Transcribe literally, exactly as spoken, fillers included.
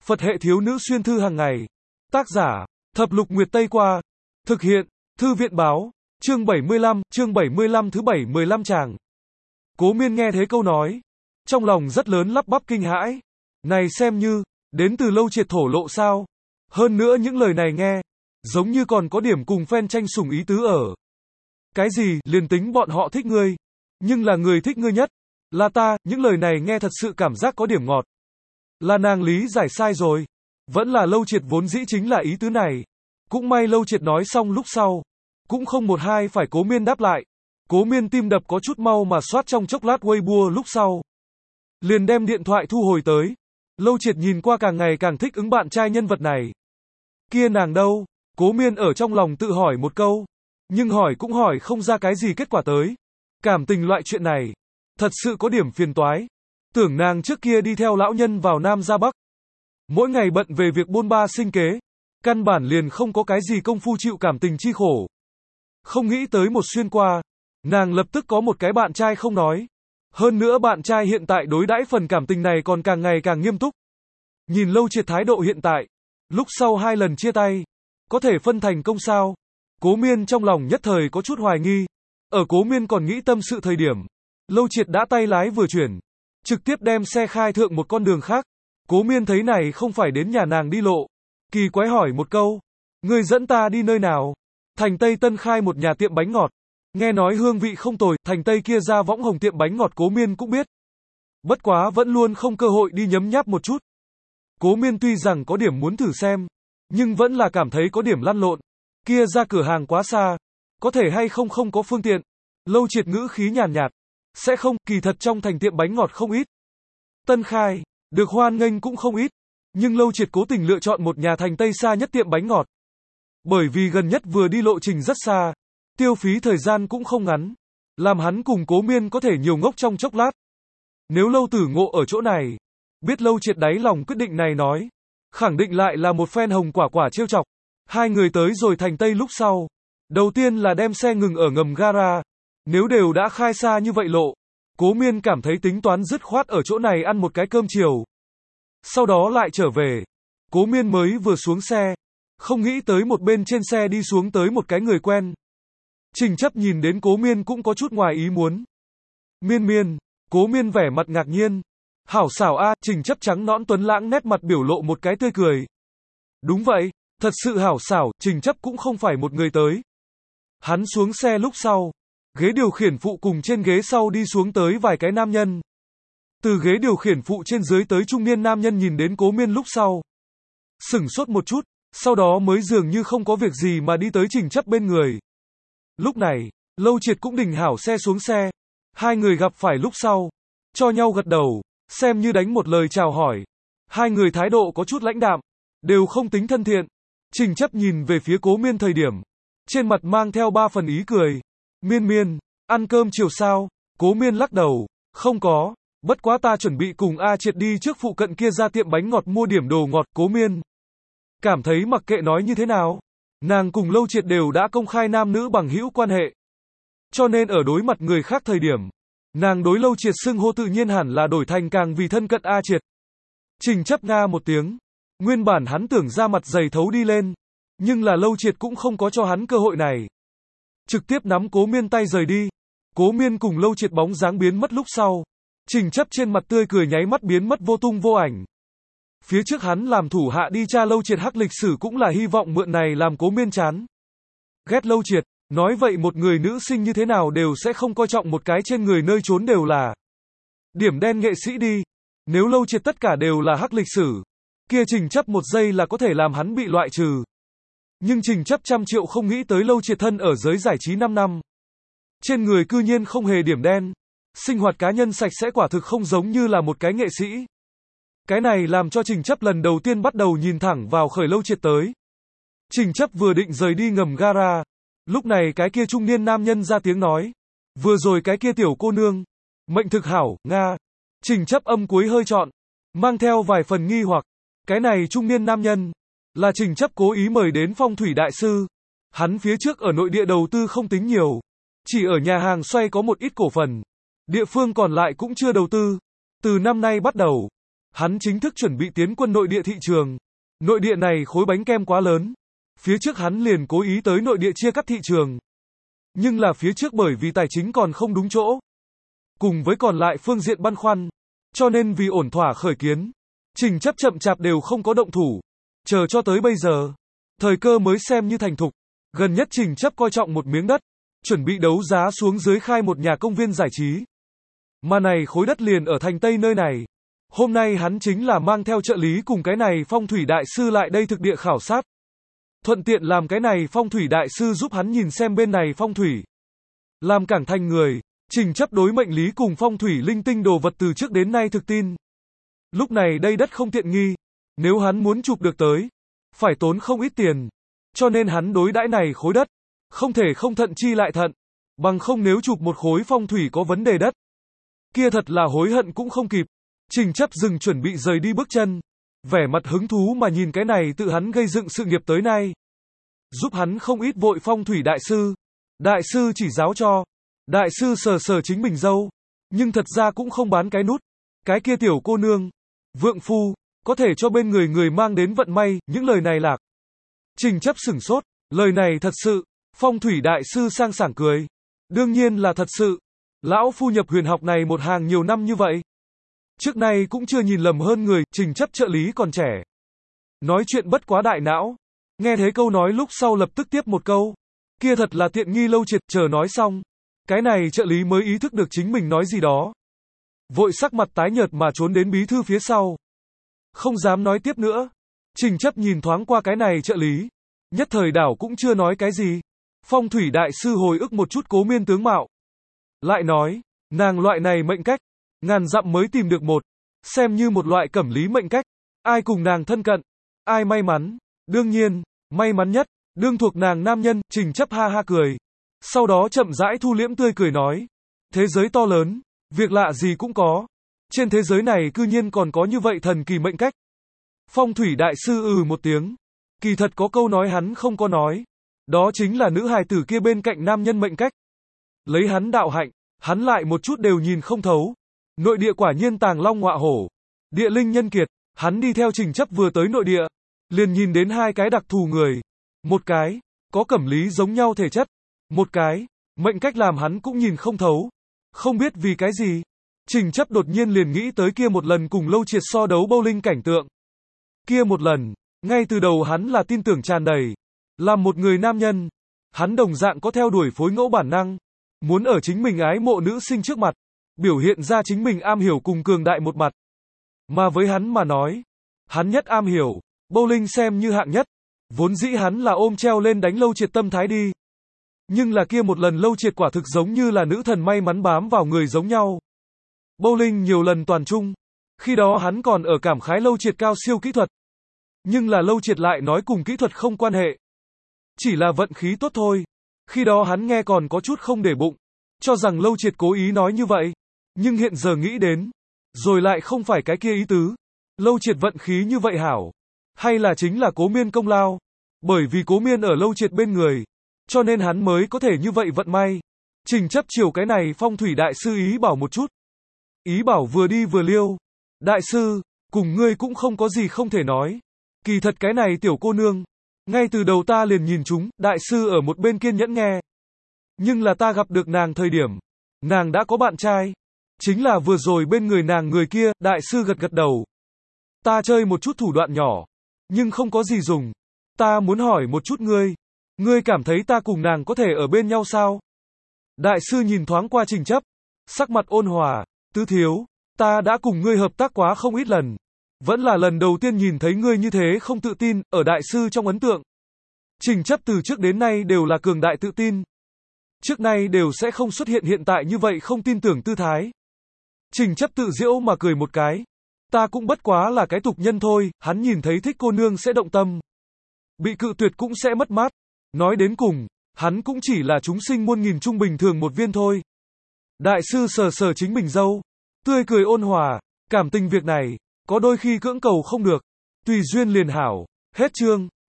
Phật hệ thiếu nữ xuyên thư hàng ngày. Tác giả, Thập Lục Nguyệt Tây Qua. Thực hiện, Thư viện Báo. Chương bảy mươi lăm, chương bảy mươi lăm thứ bảy mươi lăm tràng. Cố Miên nghe thấy câu nói, trong lòng rất lớn lắp bắp kinh hãi. Này xem như, đến từ Lâu Triệt thổ lộ sao? Hơn nữa những lời này nghe, giống như còn có điểm cùng phen tranh sủng ý tứ ở. Cái gì, liền tính bọn họ thích ngươi, nhưng là người thích ngươi nhất, là ta, những lời này nghe thật sự cảm giác có điểm ngọt. Là nàng lý giải sai rồi, vẫn là Lâu Triệt vốn dĩ chính là ý tứ này. Cũng may Lâu Triệt nói xong lúc sau, cũng không một hai phải Cố Miên đáp lại. Cố Miên tim đập có chút mau mà soát trong chốc lát Weibo lúc sau, liền đem điện thoại thu hồi tới. Lâu Triệt nhìn qua càng ngày càng thích ứng bạn trai nhân vật này. Kia nàng đâu? Cố Miên ở trong lòng tự hỏi một câu, nhưng hỏi cũng hỏi không ra cái gì kết quả tới. Cảm tình loại chuyện này, thật sự có điểm phiền toái. Tưởng nàng trước kia đi theo lão nhân vào Nam ra Bắc, mỗi ngày bận về việc bôn ba sinh kế, căn bản liền không có cái gì công phu chịu cảm tình chi khổ. Không nghĩ tới một xuyên qua, nàng lập tức có một cái bạn trai không nói. Hơn nữa bạn trai hiện tại đối đãi phần cảm tình này còn càng ngày càng nghiêm túc. Nhìn Lâu Triệt thái độ hiện tại, lúc sau hai lần chia tay, có thể phân thành công sao? Cố Miên trong lòng nhất thời có chút hoài nghi. Ở Cố Miên còn nghĩ tâm sự thời điểm, Lâu Triệt đã tay lái vừa chuyển, trực tiếp đem xe khai thượng một con đường khác. Cố Miên thấy này không phải đến nhà nàng đi lộ, kỳ quái hỏi một câu, ngươi dẫn ta đi nơi nào? Thành Tây Tân khai một nhà tiệm bánh ngọt, nghe nói hương vị không tồi. Thành Tây kia ra võng hồng tiệm bánh ngọt Cố Miên cũng biết, bất quá vẫn luôn không cơ hội đi nhấm nháp một chút. Cố Miên tuy rằng có điểm muốn thử xem, nhưng vẫn là cảm thấy có điểm lăn lộn. Kia ra cửa hàng quá xa, có thể hay không không có phương tiện. Lâu Triệt ngữ khí nhàn nhạt, sẽ không, kỳ thật trong thành tiệm bánh ngọt không ít. Tân khai, được hoan nghênh cũng không ít, nhưng Lâu Triệt cố tình lựa chọn một nhà Thành Tây xa nhất tiệm bánh ngọt. Bởi vì gần nhất vừa đi lộ trình rất xa, tiêu phí thời gian cũng không ngắn, làm hắn cùng Cố Miên có thể nhiều ngốc trong chốc lát. Nếu Lâu Tử Ngộ ở chỗ này, biết Lâu Triệt đáy lòng quyết định này nói, khẳng định lại là một phen hồng quả quả trêu chọc. Hai người tới rồi Thành Tây lúc sau, đầu tiên là đem xe ngừng ở ngầm gara. Nếu đều đã khai xa như vậy lộ, Cố Miên cảm thấy tính toán dứt khoát ở chỗ này ăn một cái cơm chiều, sau đó lại trở về. Cố Miên mới vừa xuống xe, không nghĩ tới một bên trên xe đi xuống tới một cái người quen. Trình Chấp nhìn đến Cố Miên cũng có chút ngoài ý muốn. Miên Miên, Cố Miên vẻ mặt ngạc nhiên. Hảo xảo a, Trình Chấp trắng nõn tuấn lãng nét mặt biểu lộ một cái tươi cười. Đúng vậy, thật sự hảo xảo. Trình Chấp cũng không phải một người tới. Hắn xuống xe lúc sau, ghế điều khiển phụ cùng trên ghế sau đi xuống tới vài cái nam nhân. Từ ghế điều khiển phụ trên dưới tới trung niên nam nhân nhìn đến Cố Miên lúc sau, sửng sốt một chút, sau đó mới dường như không có việc gì mà đi tới Trình Chấp bên người. Lúc này, Lâu Triệt cũng đình hảo xe xuống xe. Hai người gặp phải lúc sau, cho nhau gật đầu, xem như đánh một lời chào hỏi. Hai người thái độ có chút lãnh đạm, đều không tính thân thiện. Trình Chấp nhìn về phía Cố Miên thời điểm, trên mặt mang theo ba phần ý cười. Miên Miên, ăn cơm chiều sao? Cố Miên lắc đầu, không có, bất quá ta chuẩn bị cùng A Triệt đi trước phụ cận kia ra tiệm bánh ngọt mua điểm đồ ngọt. Cố Miên cảm thấy mặc kệ nói như thế nào, nàng cùng Lâu Triệt đều đã công khai nam nữ bằng hữu quan hệ. Cho nên ở đối mặt người khác thời điểm, nàng đối Lâu Triệt xưng hô tự nhiên hẳn là đổi thành càng vì thân cận A Triệt. Trình Chấp nga một tiếng, nguyên bản hắn tưởng ra mặt dày thấu đi lên, nhưng là Lâu Triệt cũng không có cho hắn cơ hội này. Trực tiếp nắm Cố Miên tay rời đi. Cố Miên cùng Lâu Triệt bóng dáng biến mất lúc sau, Trình Chấp trên mặt tươi cười nháy mắt biến mất vô tung vô ảnh. Phía trước hắn làm thủ hạ đi tra Lâu Triệt hắc lịch sử cũng là hy vọng mượn này làm Cố Miên chán ghét Lâu Triệt. Nói vậy một người nữ sinh như thế nào đều sẽ không coi trọng một cái trên người nơi trốn đều là điểm đen nghệ sĩ đi. Nếu Lâu Triệt tất cả đều là hắc lịch sử, kia Trình Chấp một giây là có thể làm hắn bị loại trừ. Nhưng Trình Chấp trăm triệu không nghĩ tới Lâu Triệt thân ở giới giải trí năm năm, trên người cư nhiên không hề điểm đen, sinh hoạt cá nhân sạch sẽ quả thực không giống như là một cái nghệ sĩ. Cái này làm cho Trình Chấp lần đầu tiên bắt đầu nhìn thẳng vào khởi Lâu Triệt tới. Trình Chấp vừa định rời đi ngầm gara, lúc này cái kia trung niên nam nhân ra tiếng nói, vừa rồi cái kia tiểu cô nương, mệnh thực hảo, Nga. Trình Chấp âm cuối hơi trọn, mang theo vài phần nghi hoặc, cái này trung niên nam nhân, là Trình Chấp cố ý mời đến phong thủy đại sư. Hắn phía trước ở nội địa đầu tư không tính nhiều, chỉ ở nhà hàng xoay có một ít cổ phần, địa phương còn lại cũng chưa đầu tư. Từ năm nay bắt đầu, Hắn chính thức chuẩn bị tiến quân nội địa thị trường. Nội địa này khối bánh kem quá lớn. Phía trước hắn liền cố ý tới nội địa chia cắt thị trường. Nhưng là phía trước bởi vì tài chính còn không đúng chỗ. Cùng với còn lại phương diện băn khoăn. Cho nên vì ổn thỏa khởi kiến. Trình Chấp chậm chạp đều không có động thủ. Chờ cho tới bây giờ. Thời cơ mới xem như thành thục. Gần nhất Trình Chấp coi trọng một miếng đất. Chuẩn bị đấu giá xuống dưới khai một nhà công viên giải trí. Mà này khối đất liền ở thành Tây nơi này. Hôm nay hắn chính là mang theo trợ lý cùng cái này phong thủy đại sư lại đây thực địa khảo sát. Thuận tiện làm cái này phong thủy đại sư giúp hắn nhìn xem bên này phong thủy. Làm cảng thành người, Trình Chấp đối mệnh lý cùng phong thủy linh tinh đồ vật từ trước đến nay thực tin. Lúc này đây đất không tiện nghi. Nếu hắn muốn chụp được tới, phải tốn không ít tiền. Cho nên hắn đối đãi này khối đất. Không thể không thận chi lại thận. Bằng không nếu chụp một khối phong thủy có vấn đề đất. Kia thật là hối hận cũng không kịp. Trình Chấp dừng chuẩn bị rời đi bước chân. Vẻ mặt hứng thú mà nhìn cái này tự hắn gây dựng sự nghiệp tới nay. Giúp hắn không ít vội phong thủy đại sư. Đại sư chỉ giáo cho. Đại sư sờ sờ chính mình dâu. Nhưng thật ra cũng không bán cái nút. Cái kia tiểu cô nương. Vượng phu. Có thể cho bên người người mang đến vận may. Những lời này lạc. Trình Chấp sửng sốt. Lời này thật sự. Phong thủy đại sư sang sảng cười. Đương nhiên là thật sự. Lão phu nhập huyền học này một hàng nhiều năm như vậy. Trước nay cũng chưa nhìn lầm hơn người, Trình Chấp trợ lý còn trẻ. Nói chuyện bất quá đại não. Nghe thấy câu nói lúc sau lập tức tiếp một câu. Kia thật là tiện nghi Lâu Triệt, chờ nói xong. Cái này trợ lý mới ý thức được chính mình nói gì đó. Vội sắc mặt tái nhợt mà trốn đến bí thư phía sau. Không dám nói tiếp nữa. Trình Chấp nhìn thoáng qua cái này trợ lý. Nhất thời đảo cũng chưa nói cái gì. Phong thủy đại sư hồi ức một chút Cố Miên tướng mạo. Lại nói, nàng loại này mệnh cách. Ngàn dặm mới tìm được một. Xem như một loại cẩm lý mệnh cách. Ai cùng nàng thân cận. Ai may mắn. Đương nhiên, may mắn nhất. Đương thuộc nàng nam nhân. Trình Chấp ha ha cười. Sau đó chậm rãi thu liễm tươi cười nói. Thế giới to lớn. Việc lạ gì cũng có. Trên thế giới này cư nhiên còn có như vậy thần kỳ mệnh cách. Phong thủy đại sư ừ một tiếng. Kỳ thật có câu nói hắn không có nói. Đó chính là nữ hài tử kia bên cạnh nam nhân mệnh cách. Lấy hắn đạo hạnh. Hắn lại một chút đều nhìn không thấu. Nội địa quả nhiên tàng long ngọa hổ. Địa linh nhân kiệt. Hắn đi theo Trình Chấp vừa tới nội địa. Liền nhìn đến hai cái đặc thù người. Một cái. Có cẩm lý giống nhau thể chất. Một cái. Mệnh cách làm hắn cũng nhìn không thấu. Không biết vì cái gì. Trình Chấp đột nhiên liền nghĩ tới kia một lần cùng Lâu Triệt so đấu bowling cảnh tượng. Kia một lần. Ngay từ đầu hắn là tin tưởng tràn đầy. Làm một người nam nhân. Hắn đồng dạng có theo đuổi phối ngẫu bản năng. Muốn ở chính mình ái mộ nữ sinh trước mặt. Biểu hiện ra chính mình am hiểu cùng cường đại một mặt. Mà với hắn mà nói. Hắn nhất am hiểu. Bowling xem như hạng nhất. Vốn dĩ hắn là ôm treo lên đánh Lâu Triệt tâm thái đi. Nhưng là kia một lần Lâu Triệt quả thực giống như là nữ thần may mắn bám vào người giống nhau. Bowling nhiều lần toàn trung. Khi đó hắn còn ở cảm khái Lâu Triệt cao siêu kỹ thuật. Nhưng là Lâu Triệt lại nói cùng kỹ thuật không quan hệ. Chỉ là vận khí tốt thôi. Khi đó hắn nghe còn có chút không để bụng. Cho rằng Lâu Triệt cố ý nói như vậy. Nhưng hiện giờ nghĩ đến. Rồi lại không phải cái kia ý tứ. Lâu Triệt vận khí như vậy hảo. Hay là chính là Cố Miên công lao. Bởi vì Cố Miên ở Lâu Triệt bên người. Cho nên hắn mới có thể như vậy vận may. Trình Chấp chiều cái này phong thủy đại sư ý bảo một chút. Ý bảo vừa đi vừa liêu. Đại sư, cùng ngươi cũng không có gì không thể nói. Kỳ thật cái này tiểu cô nương. Ngay từ đầu ta liền nhìn chúng, đại sư ở một bên kiên nhẫn nghe. Nhưng là ta gặp được nàng thời điểm. Nàng đã có bạn trai. Chính là vừa rồi bên người nàng người kia, đại sư gật gật đầu. Ta chơi một chút thủ đoạn nhỏ. Nhưng không có gì dùng. Ta muốn hỏi một chút ngươi. Ngươi cảm thấy ta cùng nàng có thể ở bên nhau sao? Đại sư nhìn thoáng qua Trình Chấp. Sắc mặt ôn hòa. Tứ thiếu. Ta đã cùng ngươi hợp tác quá không ít lần. Vẫn là lần đầu tiên nhìn thấy ngươi như thế không tự tin, ở đại sư trong ấn tượng. Trình Chấp từ trước đến nay đều là cường đại tự tin. Trước nay đều sẽ không xuất hiện hiện tại như vậy không tin tưởng tư thái. Trình Chấp tự giễu mà cười một cái. Ta cũng bất quá là cái tục nhân thôi, hắn nhìn thấy thích cô nương sẽ động tâm. Bị cự tuyệt cũng sẽ mất mát. Nói đến cùng, hắn cũng chỉ là chúng sinh muôn nghìn trung bình thường một viên thôi. Đại sư sờ sờ chính mình dâu. Tươi cười ôn hòa, cảm tình việc này, có đôi khi cưỡng cầu không được. Tùy duyên liền hảo, hết chương.